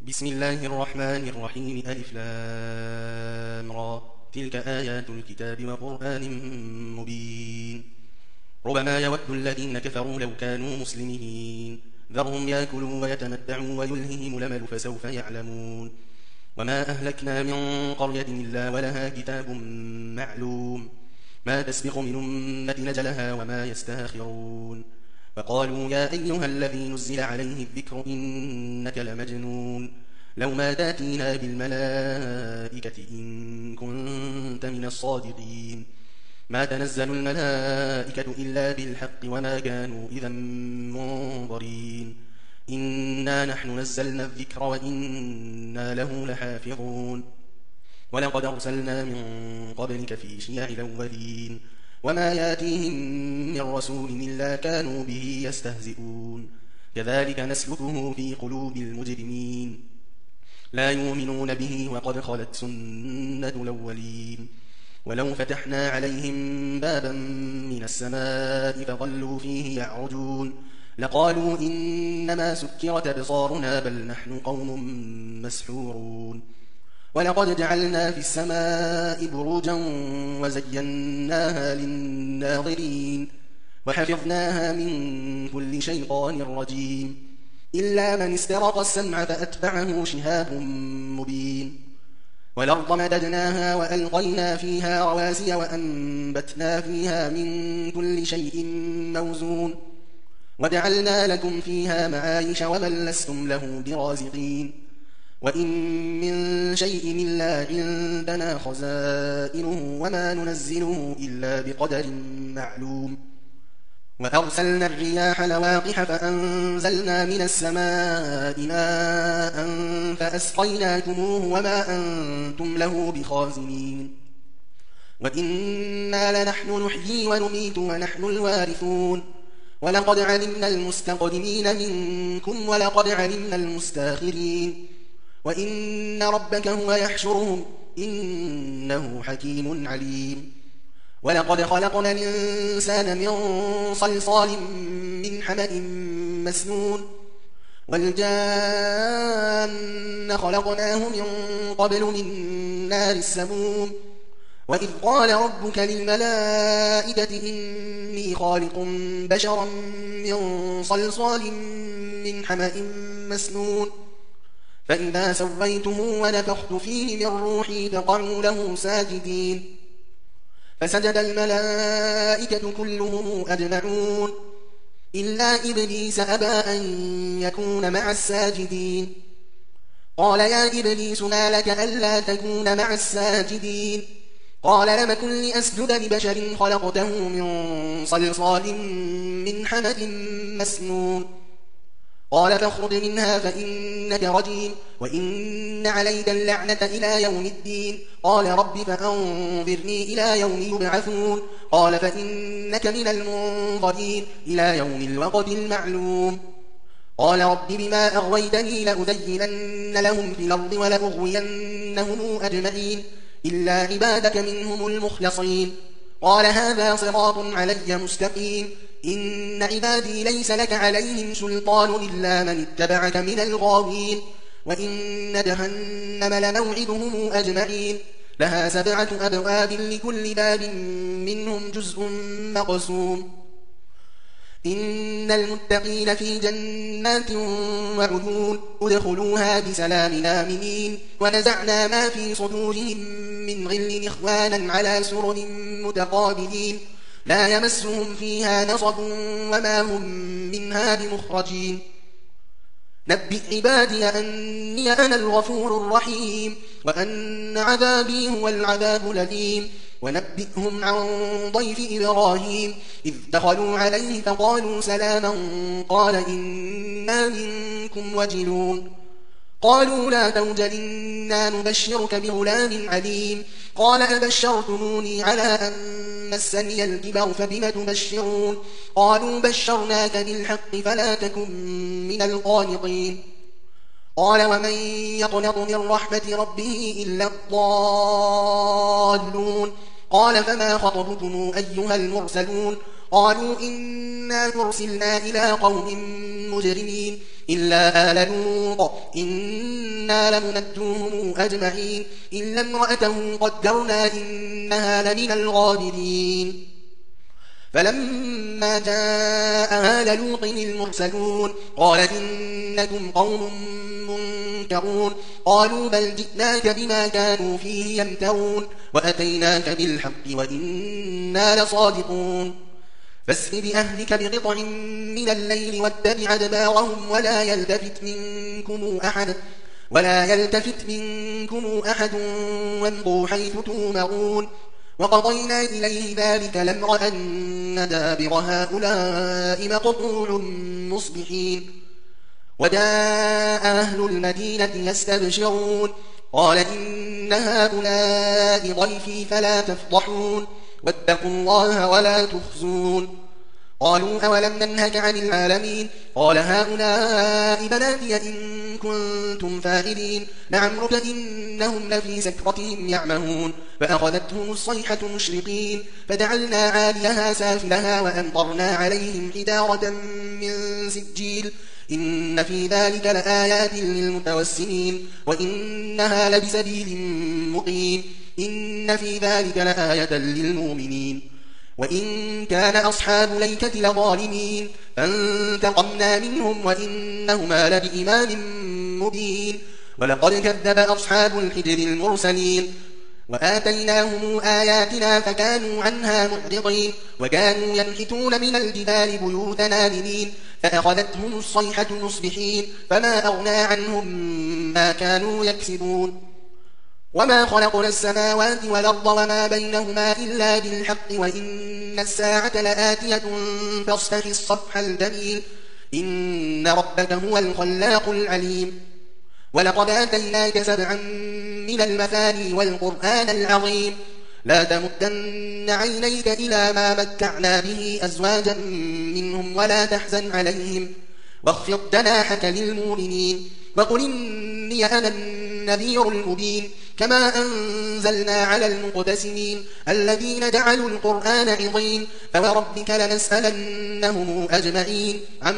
بسم الله الرحمن الرحيم ألف لام را تلك آيات الكتاب وقرآن مبين ربما يود الذين كفروا لو كانوا مسلمين ذرهم يأكلوا ويتمتعوا ويلههم الأمل فسوف يعلمون وما أهلكنا من قرية إلا ولها كتاب معلوم ما تسبق من أمة نجلها وما يستاخرون وقالوا يا أيها الذي نزل عليه الذكر إنك لمجنون لو ما تاتينا بالملائكة إن كنت من الصادقين ما تنزل الملائكة إلا بالحق وما كانوا إذا منظرين إنا نحن نزلنا الذكر وإنا له لحافظون ولقد أرسلنا من قبلك في شيع الأولين وما ياتيهم من رسول إلا كانوا به يستهزئون كذلك نسلكه في قلوب المجرمين لا يؤمنون به وقد خلت سنة الأولين ولو فتحنا عليهم بابا من السماء فظلوا فيه يعرجون لقالوا إنما سكرت أبصارنا بل نحن قوم مسحورون ولقد جعلنا في السماء بروجا وزيناها للناظرين وحفظناها من كل شيطان رجيم إلا من استرق السمع فأتبعه شهاب مبين والأرض مددناها وألقينا فيها رواسي وأنبتنا فيها من كل شيء موزون وجعلنا لكم فيها معايش ومن لستم له برازقين وإن من شيء إلا عندنا خزائنه وما ننزله إلا بقدر معلوم وأرسلنا الرياح لواقح فأنزلنا من السماء ماء فأسقيناكموه وما أنتم له بخازنين وإنا لنحن نحيي ونميت ونحن الوارثون ولقد علمنا المستقدمين منكم ولقد علمنا المستاخرين وإن ربك هو يحشرهم إنه حكيم عليم ولقد خلقنا الإنسان من صلصال من حمأ مسنون والجان خلقناه من قبل من نار السموم وإذ قال ربك للملائكة إني خالق بشرا من صلصال من حمأ مسنون فإذا سويته ونفخت فيه من روحي فقعوا له ساجدين فسجد الملائكة كلهم أجمعون إلا إبليس أبى أن يكون مع الساجدين قال يا إبليس ما لك ألا تكون مع الساجدين قال لم كن لأسجد لبشر خلقته من صلصال من حمأ مسنون قال فاخرج منها فإنك رجيم وإن عليك اللعنة إلى يوم الدين قال رب فأنظرني إلى يوم يبعثون قال فإنك من المنظرين إلى يوم الوقت المعلوم قال رب بما أغويتني لأزينن لهم في الأرض ولأغوينهم أجمعين إلا عبادك منهم المخلصين قال هذا صراط علي مستقيم إن عبادي ليس لك عليهم سلطان إلا من اتبعك من الغاوين وإن جهنم لموعدهم أجمعين لها 7 أبواب لكل باب منهم جزء مقسوم إن المتقين في جنات وعيون ادخلوها بسلام آمنين ونزعنا ما في صدورهم من غل إخوانا على سرر متقابلين لا يمسهم فيها نصب وما هم منها بمخرجين نبئ عبادي أني أنا الغفور الرحيم وأن عذابي هو العذاب الأليم ونبئهم عن ضيف إبراهيم إذ دخلوا عليه فقالوا سلاما قال إنا منكم وجلون قالوا لا توجل إنا نبشرك بغلام عليم قال أبشرتموني على أن مسني الكبر فبم تبشرون قالوا بشرناك بالحق فلا تكن من القانطين قال ومن يقنط من رحمة ربه إلا الضالون قال فما خطبكم أيها المرسلون قالوا إنا أرسلنا إلى قوم مجرمين إلا آل لوط إنا لمنجوهم أجمعين إلا امرأته قدرنا إنها لمن الغابرين فلما جاء آل لوط المرسلون قال إنكم قوم منكرون قالوا بل جئناك بما كانوا فيه يمترون وأتيناك بالحق وإنا لصادقون فاسر بأهلك بقطع من الليل واتبع أدبارهم ولا يلتفت منكم أحد وامضوا حيث تؤمرون وقضينا إليه ذلك الأمر أن دابر هؤلاء مقطوع مصبحين وجاء أهل المدينة يستبشرون قال إن هؤلاء ضيفي فلا تفضحون واتقوا الله ولا تخزون قالوا أولم ننهك عن العالمين قال هؤلاء بناتي إن كنتم فاعلين لعمرك إنهم لفي سكرتهم يعمهون فأخذتهم الصيحة مشرقين فجعلنا عاليها سافلها وأمطرنا عليهم حجارة من سجيل إن في ذلك لآيات للمتوسمين وإنها لبسبيل مقيم إن في ذلك لآية للمؤمنين وإن كان أصحاب ليكة لظالمين فانتقمنا منهم وإنهما لبإمام مبين ولقد كذب أصحاب الحجر المرسلين وآتيناهم آياتنا فكانوا عنها معرضين وكانوا ينحتون من الجبال بيوتا آمنين فأخذتهم الصيحة مصبحين فما أغنى عنهم ما كانوا يكسبون وما خلقنا السماوات والأرض وما بينهما إلا بالحق وإن الساعة لآتية فاصفح الصفح الجميل إن ربك هو الخلاق العليم ولقد آتيناك 7 من المثاني والقرآن العظيم لا تمدن عينيك إلى ما متعنا به أزواجا منهم ولا تحزن عليهم واخفض جناحك للمؤمنين وقل إني أنا النذير المبين كما أنزلنا على المقتسمين الذين جعلوا القرآن عظيم فوربك لنسألنهم أجمعين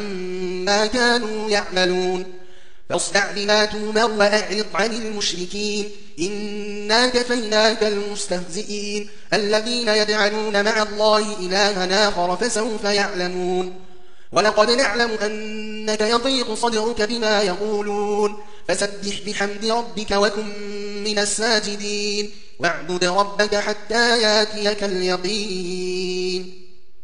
عما كانوا يعملون فاصدع بما تؤمر وأعرض عن المشركين إنا كفيناك المستهزئين الذين يجعلون مع الله إلها آخر فسوف يعلمون ولقد نعلم أنك يضيق صدرك بما يقولون فسبح بحمد ربك وكن من الساجدين واعبد ربك حتى ياتيك اليقين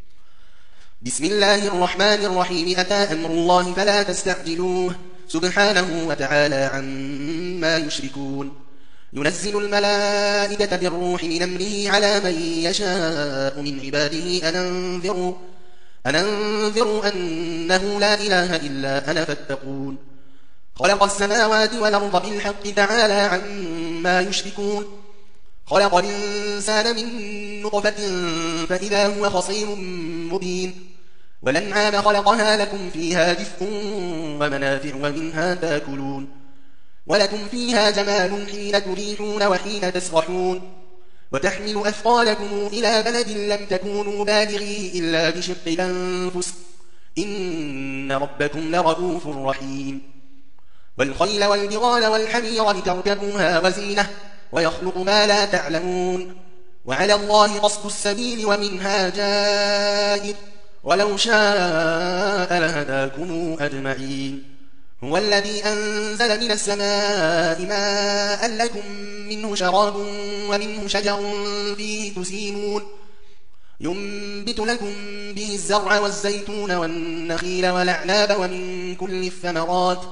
بسم الله الرحمن الرحيم أتى أمر الله فلا تستعجلوه سبحانه وتعالى عما يشركون ينزل الملائكة بالروح من أمره على من يشاء من عباده أن أنذروا أنه لا إله إلا أنا فاتقون خلق السماوات والأرض بالحق تعالى عما يشركون خلق الإنسان من نطفة فإذا هو خصيم مبين والأنعام خلقها لكم فيها دفء ومنافع ومنها تاكلون ولكم فيها جمال حين تريحون وحين تسرحون وتحمل أثقالكم إلى بلد لم تكونوا بالغيه إلا بشق الأنفس إن ربكم لرؤوف رحيم والخيل والبغال والحمير لتركبوها وزينة ويخلق ما لا تعلمون وعلى الله قصد السبيل ومنها جائر ولو شاء لهداكم أجمعين هو الذي أنزل من السماء ماء لكم منه شراب ومنه شجر فيه تسيمون ينبت لكم به الزرع والزيتون والنخيل والأعناب ومن كل الثمرات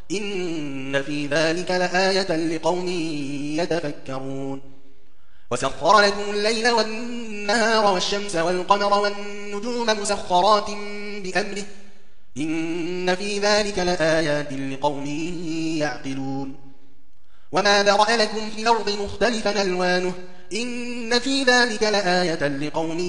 إن في ذلك لآية لقوم يتفكرون وسخر لكم الليل والنهار والشمس والقمر والنجوم مسخرات بأمره إن في ذلك لآيات لقوم يعقلون وما ذرأ لكم في الأرض مختلفا ألوانه إن في ذلك لآية لقوم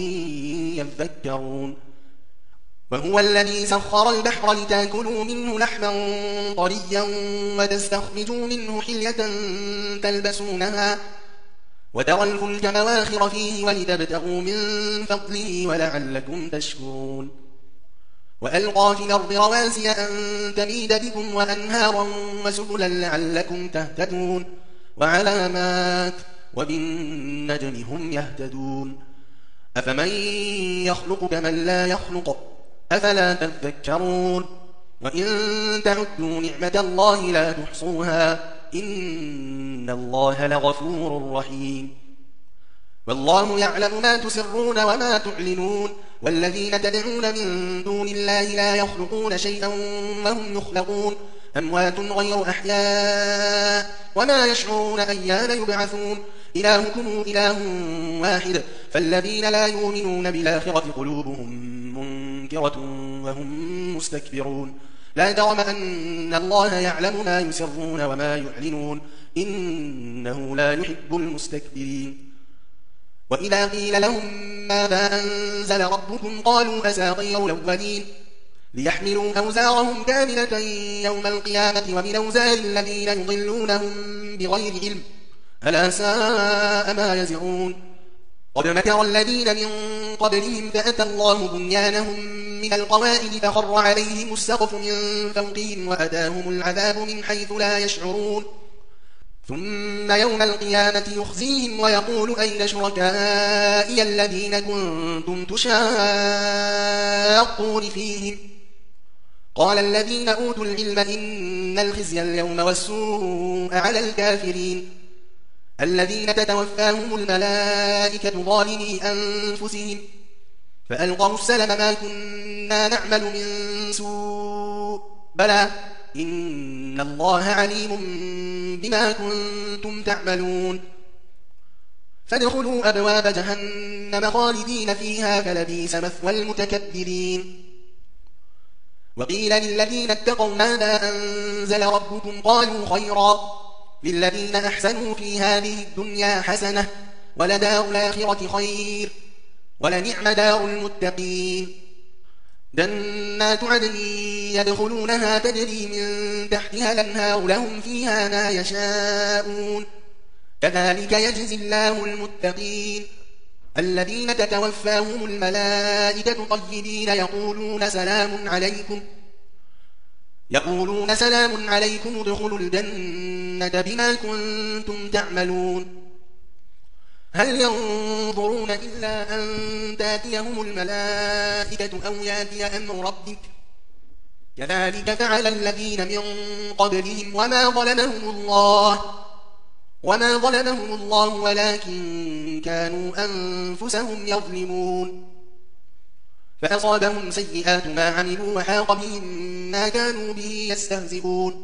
يذكرون وهو الذي سخر البحر لتاكلوا منه لحما طريا وتستخرجوا منه حلية تلبسونها وترى الفلك مواخر فيه ولتبتغوا من فضله ولعلكم تشكرون وألقى في الأرض رواسي أن تميد بكم وأنهارا وسبلا لعلكم تهتدون وعلامات وبالنجم هم يهتدون أفمن يخلق كمن لا يخلق أفلا تذكرون وإن تعدوا نعمة الله لا تحصوها إن الله لغفور رحيم والله يعلم ما تسرون وما تعلنون والذين تدعون من دون الله لا يخلقون شيئا وهم يخلقون أموات غير أحياء وما يشعرون أيان يبعثون إلهكم إله واحد فالذين لا يؤمنون بالآخرة قلوبهم منكرة وهم مستكبرون لا جرم أن الله يعلم ما يسرون وما يعلنون إنه لا يحب المستكبرين وإذا قيل لهم ماذا أنزل ربكم قالوا أساطير الأولين ليحملوا أوزارهم كاملة يوم القيامة ومن أوزار الذين يضلونهم بغير علم ألا ساء ما يزعون قد مكر الذين من قبلهم فأتى الله بنيانهم من القواعد فخر عليهم السقف من فوقهم وأتاهم العذاب من حيث لا يشعرون ثم يوم القيامة يخزيهم ويقول أين شركائي الذين كنتم تشاقون فيهم قال الذين أوتوا العلم إن الخزي اليوم والسوء على الكافرين الذين تتوفاهم الملائكة ظالمي أنفسهم فألقوا السلم ما كنا نعمل من سوء بلى إن الله عليم بما كنتم تعملون فادخلوا أبواب جهنم خالدين فيها فلبئس مثوى المتكبرين وقيل للذين اتقوا ماذا أنزل ربكم قالوا خيرا للذين أحسنوا في هذه الدنيا حسنة ولدار الآخرة خير ولنعم دار المتقين جنات عدن يدخلونها تجري من تحتها الأنهار لهم فيها ما يشاءون كذلك يجزي الله المتقين الذين تتوفاهم الملائكة طيبين يقولون سلام عليكم ادخلوا الجنة بما كنتم تعملون هل ينظرون إلا أن تاتيهم الملائكة أو ياتي أمر ربك كذلك فعل الذين من قبلهم وما ظلمهم الله ولكن كانوا أنفسهم يظلمون فأصابهم سيئات ما عملوا وحاق بهم ما كانوا به يستهزئون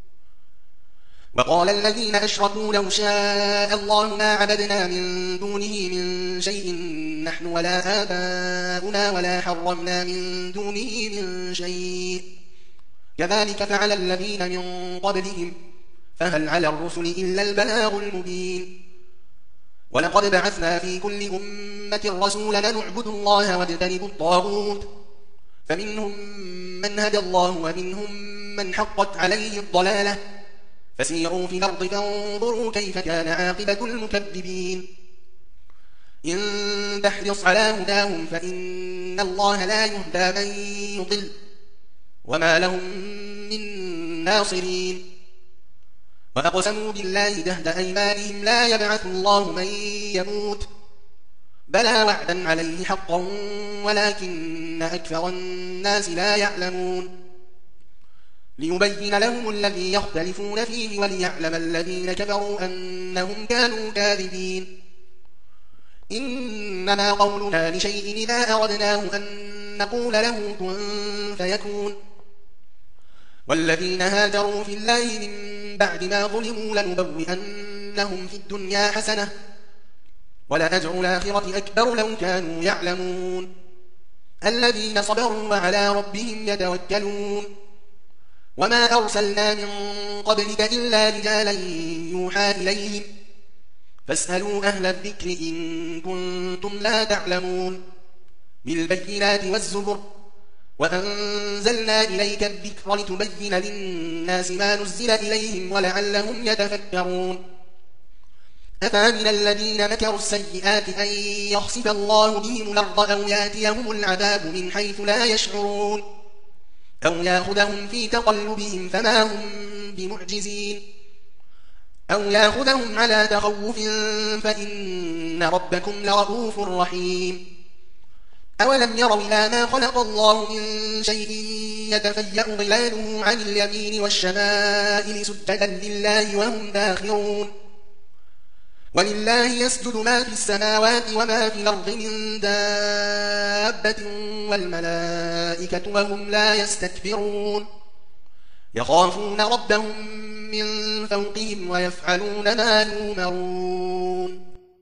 وقال الذين أشركوا لو شاء الله ما عبدنا من دونه من شيء نحن ولا آباؤنا ولا حرمنا من دونه من شيء كذلك فعل الذين من قبلهم فهل على الرسل إلا البلاغ المبين ولقد بعثنا في كل أمة رسولا نعبد الله واجتنبوا الطاغوت فمنهم من هدى الله ومنهم من حقت عليه الضلالة فسيروا في الأرض فانظروا كيف كان عاقبة المكذبين إن تحرص على هداهم فإن الله لا يهدى من يضل وما لهم من ناصرين وأقسموا بالله جهد أيمانهم لا يبعث الله من يموت بلى وعدا عليه حقا ولكن أكثر الناس لا يعلمون ليبين لهم الذي يختلفون فيه وليعلم الذين كفروا أنهم كانوا كاذبين إنما قولنا لشيء إذا أردناه أن نقول له كن فيكون والذين هاجروا في الله من بعد ما ظلموا لنبوئنهم في الدنيا حسنة ولأجر الآخرة أكبر لو كانوا يعلمون الذين صبروا وعلى ربهم يتوكلون وما أرسلنا من قبلك إلا رجالا يوحى إليهم فاسألوا أهل الذكر إن كنتم لا تعلمون بالبينات والزبر وأنزلنا إليك الذكر لتبين للناس ما نزل إليهم ولعلهم يتفكرون أفامن الذين مكروا السيئات أن يخسف الله بهم الأرض أو يأتيهم العذاب من حيث لا يشعرون أو يأخذهم في تقلبهم فما هم بمعجزين أو يأخذهم على تخوف فإن ربكم لرؤوف رحيم أولم يروا إلى ما خلق الله من شيء يتفيأ ظلاله عن اليمين والشمائل سجدا لله وهم داخرون ولله يسجد ما في السماوات وما في الأرض من دابة والملائكة وهم لا يستكبرون يخافون ربهم من فوقهم ويفعلون ما يؤمرون